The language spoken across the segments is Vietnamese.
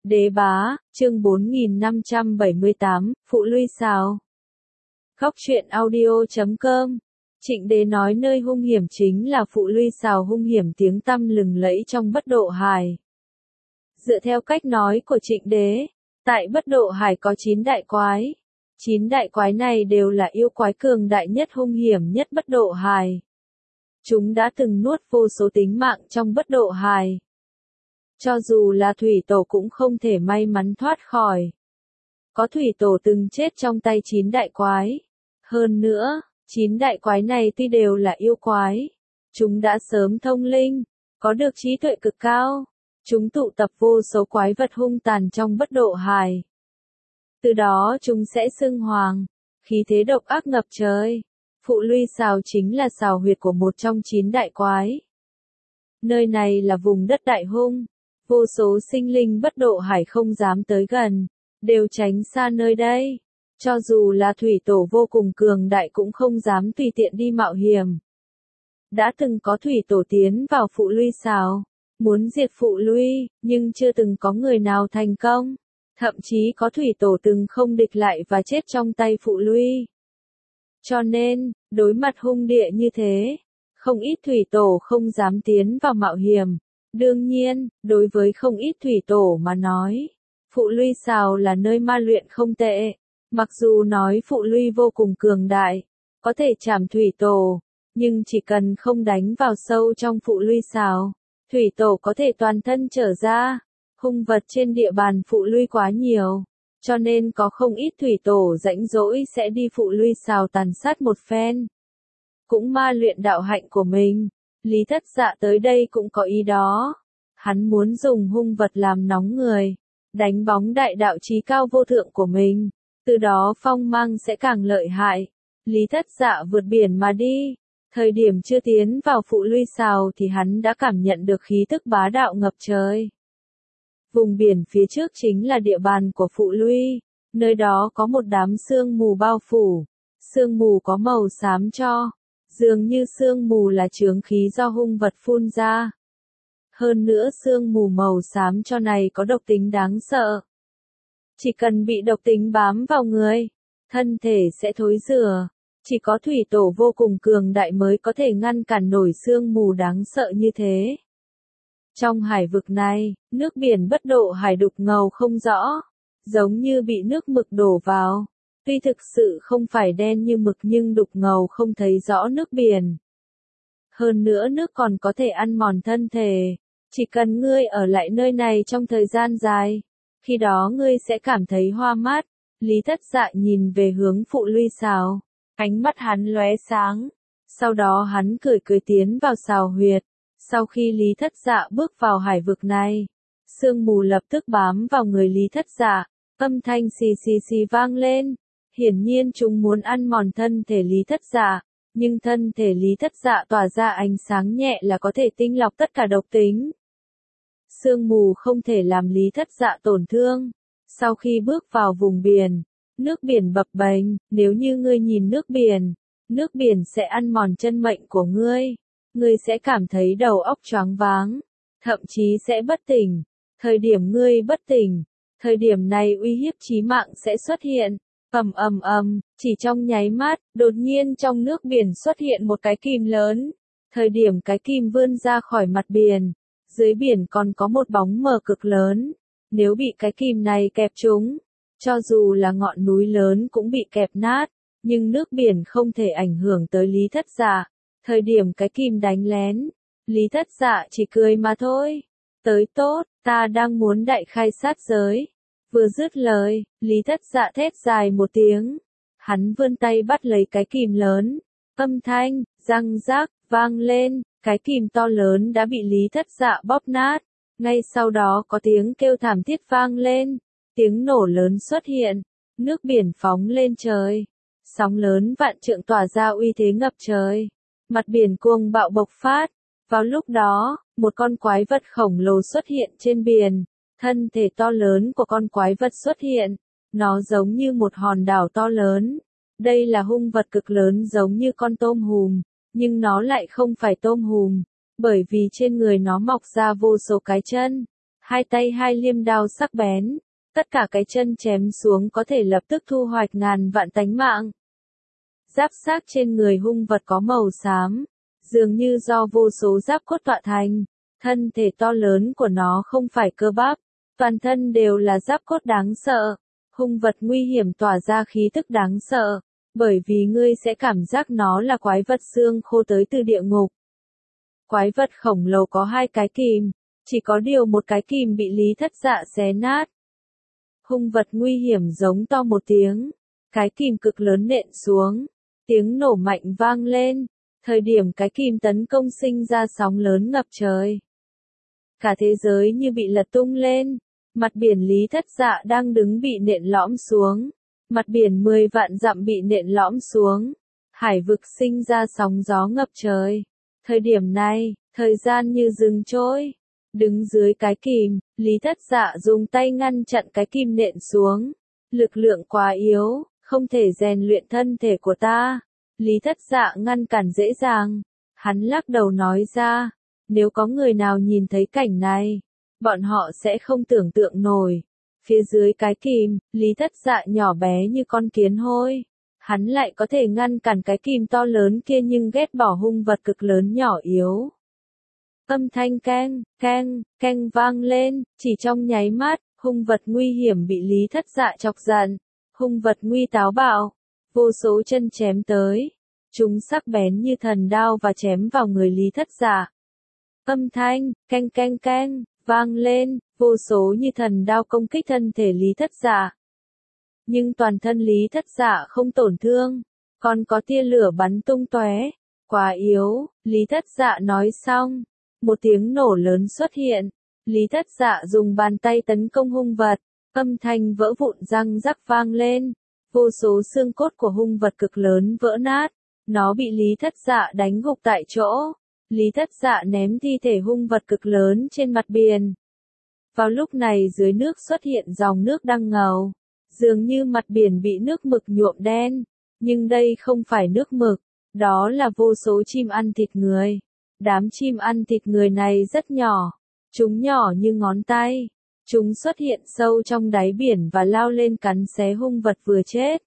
Đế bá, chương 4578, Phụ Luy Sào. Góc truyện audio.com. Trịnh Đế nói nơi hung hiểm chính là Phụ Luy Sào, hung hiểm tiếng tăm lừng lẫy trong Bất Độ Hải. Dựa theo cách nói của Trịnh Đế, tại Bất Độ Hải có 9 đại quái. 9 đại quái này đều là yêu quái cường đại nhất, hung hiểm nhất Bất Độ Hải. Chúng đã từng nuốt vô số tính mạng trong Bất Độ Hải. Cho dù là thủy tổ cũng không thể may mắn thoát khỏi. Có thủy tổ từng chết trong tay 9 đại quái. Hơn nữa, 9 đại quái này tuy đều là yêu quái, chúng đã sớm thông linh, có được trí tuệ cực cao. Chúng tụ tập vô số quái vật hung tàn trong Bất Độ Hải. Từ đó chúng sẽ xưng hoàng, khí thế độc ác ngập trời. Phụ Luy Sào chính là sào huyệt của một trong 9 đại quái. Nơi này là vùng đất đại hung. Vô số sinh linh Bất Độ Hải không dám tới gần, đều tránh xa nơi đây. Cho dù là thủy tổ vô cùng cường đại cũng không dám tùy tiện đi mạo hiểm. Đã từng có thủy tổ tiến vào Phụ Luy Sào, muốn diệt Phụ Luy, nhưng chưa từng có người nào thành công. Thậm chí có thủy tổ từng không địch lại và chết trong tay Phụ Luy. Cho nên, đối mặt hung địa như thế, không ít thủy tổ không dám tiến vào mạo hiểm. Đương nhiên, đối với không ít thủy tổ mà nói, Phụ Luy Sào là nơi ma luyện không tệ. Mặc dù nói Phụ Luy vô cùng cường đại, có thể chảm thủy tổ, nhưng chỉ cần không đánh vào sâu trong Phụ Luy Sào, thủy tổ có thể toàn thân trở ra. Hung vật trên địa bàn Phụ Luy quá nhiều, cho nên có không ít thủy tổ rãnh rỗi sẽ đi Phụ Luy Sào tàn sát một phen. Cũng ma luyện đạo hạnh của mình. Lý Thất Dạ tới đây cũng có ý đó. Hắn muốn dùng hung vật làm nóng người, đánh bóng đại đạo chí cao vô thượng của mình, từ đó phong mang sẽ càng lợi hại. Lý Thất Dạ vượt biển mà đi. Thời điểm chưa tiến vào Phụ Luy Sào thì hắn đã cảm nhận được khí tức bá đạo ngập trời. Vùng biển phía trước chính là địa bàn của Phụ Luy, nơi đó có một đám sương mù bao phủ. Sương mù có màu xám cho. Dường như sương mù là chướng khí do hung vật phun ra. Hơn nữa sương mù màu xám cho này có độc tính đáng sợ. Chỉ cần bị độc tính bám vào người, thân thể sẽ thối rữa. Chỉ có thủy tổ vô cùng cường đại mới có thể ngăn cản nổi sương mù đáng sợ như thế. Trong hải vực này, nước biển Bất Độ Hải đục ngầu không rõ, giống như bị nước mực đổ vào. Tuy thực sự không phải đen như mực nhưng đục ngầu không thấy rõ nước biển. Hơn nữa nước còn có thể ăn mòn thân thể. Chỉ cần ngươi ở lại nơi này trong thời gian dài, khi đó ngươi sẽ cảm thấy hoa mát. Lý Thất Dạ nhìn về hướng Phụ Luy Sào, ánh mắt hắn lóe sáng. Sau đó hắn cười cười tiến vào sào huyệt. Sau khi Lý Thất Dạ bước vào hải vực này, sương mù lập tức bám vào người Lý Thất Dạ, âm thanh xì xì xì vang lên. Hiển nhiên chúng muốn ăn mòn thân thể Lý Thất Dạ, nhưng thân thể Lý Thất Dạ tỏa ra ánh sáng nhẹ là có thể tinh lọc tất cả độc tính. Sương mù không thể làm Lý Thất Dạ tổn thương. Sau khi bước vào vùng biển, nước biển bập bềnh, nếu như ngươi nhìn nước biển sẽ ăn mòn chân mệnh của ngươi. Ngươi sẽ cảm thấy đầu óc choáng váng, thậm chí sẽ bất tỉnh. Thời điểm ngươi bất tỉnh, thời điểm này uy hiếp chí mạng sẽ xuất hiện. Chỉ trong nháy mắt, đột nhiên trong nước biển xuất hiện một cái kìm lớn. Thời điểm cái kìm vươn ra khỏi mặt biển, dưới biển còn có một bóng mờ cực lớn. Nếu bị cái kìm này kẹp trúng, cho dù là ngọn núi lớn cũng bị kẹp nát, nhưng nước biển không thể ảnh hưởng tới Lý Thất Dạ. Thời điểm cái kìm đánh lén, Lý Thất Dạ chỉ cười mà thôi. Tới tốt, ta đang muốn đại khai sát giới. Vừa dứt lời, Lý Thất Dạ thét dài một tiếng. Hắn vươn tay bắt lấy cái kìm lớn. Âm thanh, răng rác, vang lên. Cái kìm to lớn đã bị Lý Thất Dạ bóp nát. Ngay sau đó có tiếng kêu thảm thiết vang lên. Tiếng nổ lớn xuất hiện. Nước biển phóng lên trời. Sóng lớn vạn trượng tỏa ra uy thế ngập trời. Mặt biển cuồng bạo bộc phát. Vào lúc đó, một con quái vật khổng lồ xuất hiện trên biển. Thân thể to lớn của con quái vật xuất hiện. Nó giống như một hòn đảo to lớn. Đây là hung vật cực lớn giống như con tôm hùm. Nhưng nó lại không phải tôm hùm. Bởi vì trên người nó mọc ra vô số cái chân. Hai tay hai liêm đao sắc bén, tất cả cái chân chém xuống có thể lập tức thu hoạch ngàn vạn tánh mạng. Giáp xác trên người hung vật có màu xám, dường như do vô số giáp cốt tọa thành. Thân thể to lớn của nó không phải cơ bắp, toàn thân đều là giáp cốt đáng sợ. Hung vật nguy hiểm tỏa ra khí tức đáng sợ, bởi vì ngươi sẽ cảm giác nó là quái vật xương khô tới từ địa ngục. Quái vật khổng lồ có hai cái kìm, chỉ có điều một cái kìm bị Lý Thất Dạ xé nát. Hung vật nguy hiểm giống to một tiếng, cái kìm cực lớn nện xuống, tiếng nổ mạnh vang lên, thời điểm cái kìm tấn công sinh ra sóng lớn ngập trời. Cả thế giới như bị lật tung lên, mặt biển Lý Thất Dạ đang đứng bị nện lõm xuống, mặt biển 10 vạn dặm bị nện lõm xuống, hải vực sinh ra sóng gió ngập trời. Thời điểm này, thời gian như dừng trôi. Đứng dưới cái kìm, Lý Thất Dạ dùng tay ngăn chặn cái kìm nện xuống. Lực lượng quá yếu, không thể rèn luyện thân thể của ta. Lý Thất Dạ ngăn cản dễ dàng. Hắn lắc đầu nói ra, nếu có người nào nhìn thấy cảnh này, bọn họ sẽ không tưởng tượng nổi. Phía dưới cái kìm, Lý Thất Dạ nhỏ bé như con kiến hôi. Hắn lại có thể ngăn cản cái kìm to lớn kia nhưng ghét bỏ hung vật cực lớn nhỏ yếu. Âm thanh keng, keng, keng vang lên, chỉ trong nháy mắt, hung vật nguy hiểm bị Lý Thất Dạ chọc giận. Hung vật nguy táo bạo, vô số chân chém tới. Chúng sắc bén như thần đao và chém vào người Lý Thất Dạ. Âm thanh, keng keng keng, vang lên, vô số như thần đao công kích thân thể Lý Thất Dạ. Nhưng toàn thân Lý Thất Dạ không tổn thương, còn có tia lửa bắn tung tóe. Quá yếu, Lý Thất Dạ nói xong. Một tiếng nổ lớn xuất hiện. Lý Thất Dạ dùng bàn tay tấn công hung vật. Âm thanh vỡ vụn răng rắc vang lên. Vô số xương cốt của hung vật cực lớn vỡ nát. Nó bị Lý Thất Dạ đánh gục tại chỗ. Lý Thất Dạ ném thi thể hung vật cực lớn trên mặt biển. Vào lúc này dưới nước xuất hiện dòng nước đang ngầu. Dường như mặt biển bị nước mực nhuộm đen. Nhưng đây không phải nước mực. Đó là vô số chim ăn thịt người. Đám chim ăn thịt người này rất nhỏ. Chúng nhỏ như ngón tay. Chúng xuất hiện sâu trong đáy biển và lao lên cắn xé hung vật vừa chết.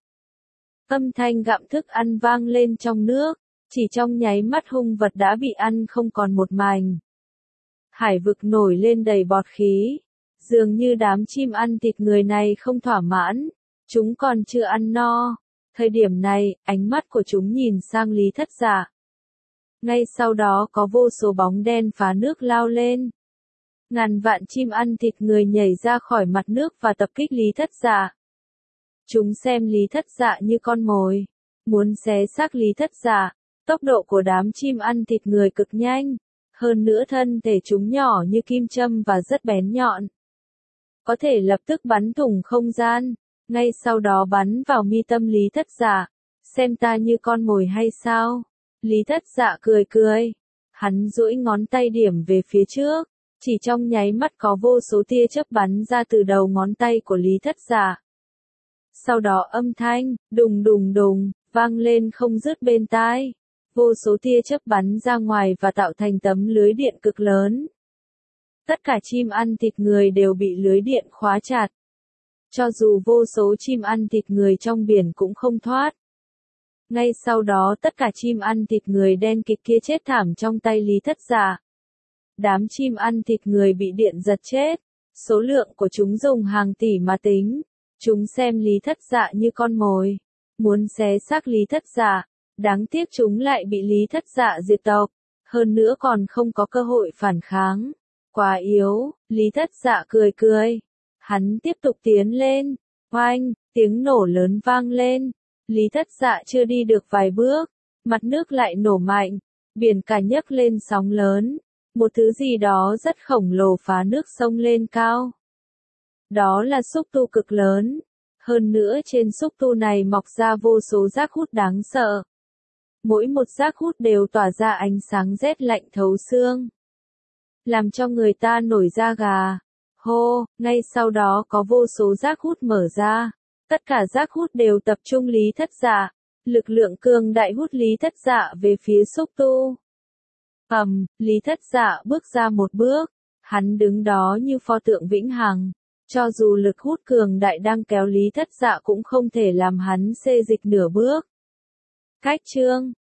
Âm thanh gặm thức ăn vang lên trong nước. Chỉ trong nháy mắt hung vật đã bị ăn không còn một mảnh. Hải vực nổi lên đầy bọt khí. Dường như đám chim ăn thịt người này không thỏa mãn. Chúng còn chưa ăn no. Thời điểm này, ánh mắt của chúng nhìn sang Lý Thất Dạ. Ngay sau đó có vô số bóng đen phá nước lao lên. Ngàn vạn chim ăn thịt người nhảy ra khỏi mặt nước và tập kích Lý Thất Dạ. Chúng xem Lý Thất Dạ như con mồi, muốn xé xác Lý Thất Dạ. Tốc độ của đám chim ăn thịt người cực nhanh, hơn nữa thân thể chúng nhỏ như kim châm và rất bén nhọn. Có thể lập tức bắn thủng không gian, ngay sau đó bắn vào mi tâm Lý Thất Dạ. Xem ta như con mồi hay sao? Lý Thất Dạ cười cười. Hắn duỗi ngón tay điểm về phía trước. Chỉ trong nháy mắt có vô số tia chớp bắn ra từ đầu ngón tay của Lý Thất Dạ. Sau đó âm thanh, đùng đùng đùng, vang lên không dứt bên tai. Vô số tia chớp bắn ra ngoài và tạo thành tấm lưới điện cực lớn. Tất cả chim ăn thịt người đều bị lưới điện khóa chặt. Cho dù vô số chim ăn thịt người trong biển cũng không thoát. Ngay sau đó tất cả chim ăn thịt người đen kịt kia chết thảm trong tay Lý Thất Dạ. Đám chim ăn thịt người bị điện giật chết. Số lượng của chúng dùng hàng tỷ mà tính. Chúng xem Lý Thất Dạ như con mồi. Muốn xé xác Lý Thất Dạ. Đáng tiếc chúng lại bị Lý Thất Dạ diệt tộc. Hơn nữa còn không có cơ hội phản kháng. Quá yếu, Lý Thất Dạ cười cười. Hắn tiếp tục tiến lên. Oanh, tiếng nổ lớn vang lên. Lý Thất Dạ chưa đi được vài bước. Mặt nước lại nổ mạnh. Biển cả nhấc lên sóng lớn. Một thứ gì đó rất khổng lồ phá nước sông lên cao. Đó là xúc tu cực lớn. Hơn nữa trên xúc tu này mọc ra vô số rác hút đáng sợ. Mỗi một rác hút đều tỏa ra ánh sáng rét lạnh thấu xương. Làm cho người ta nổi da gà. Hô, ngay sau đó có vô số rác hút mở ra. Tất cả rác hút đều tập trung Lý Thất Dạ. Lực lượng cường đại hút Lý Thất Dạ về phía xúc tu. Lý Thất Dạ bước ra một bước. Hắn đứng đó như pho tượng vĩnh hằng. Cho dù lực hút cường đại đang kéo Lý Thất Dạ cũng không thể làm hắn xê dịch nửa bước. Cách chương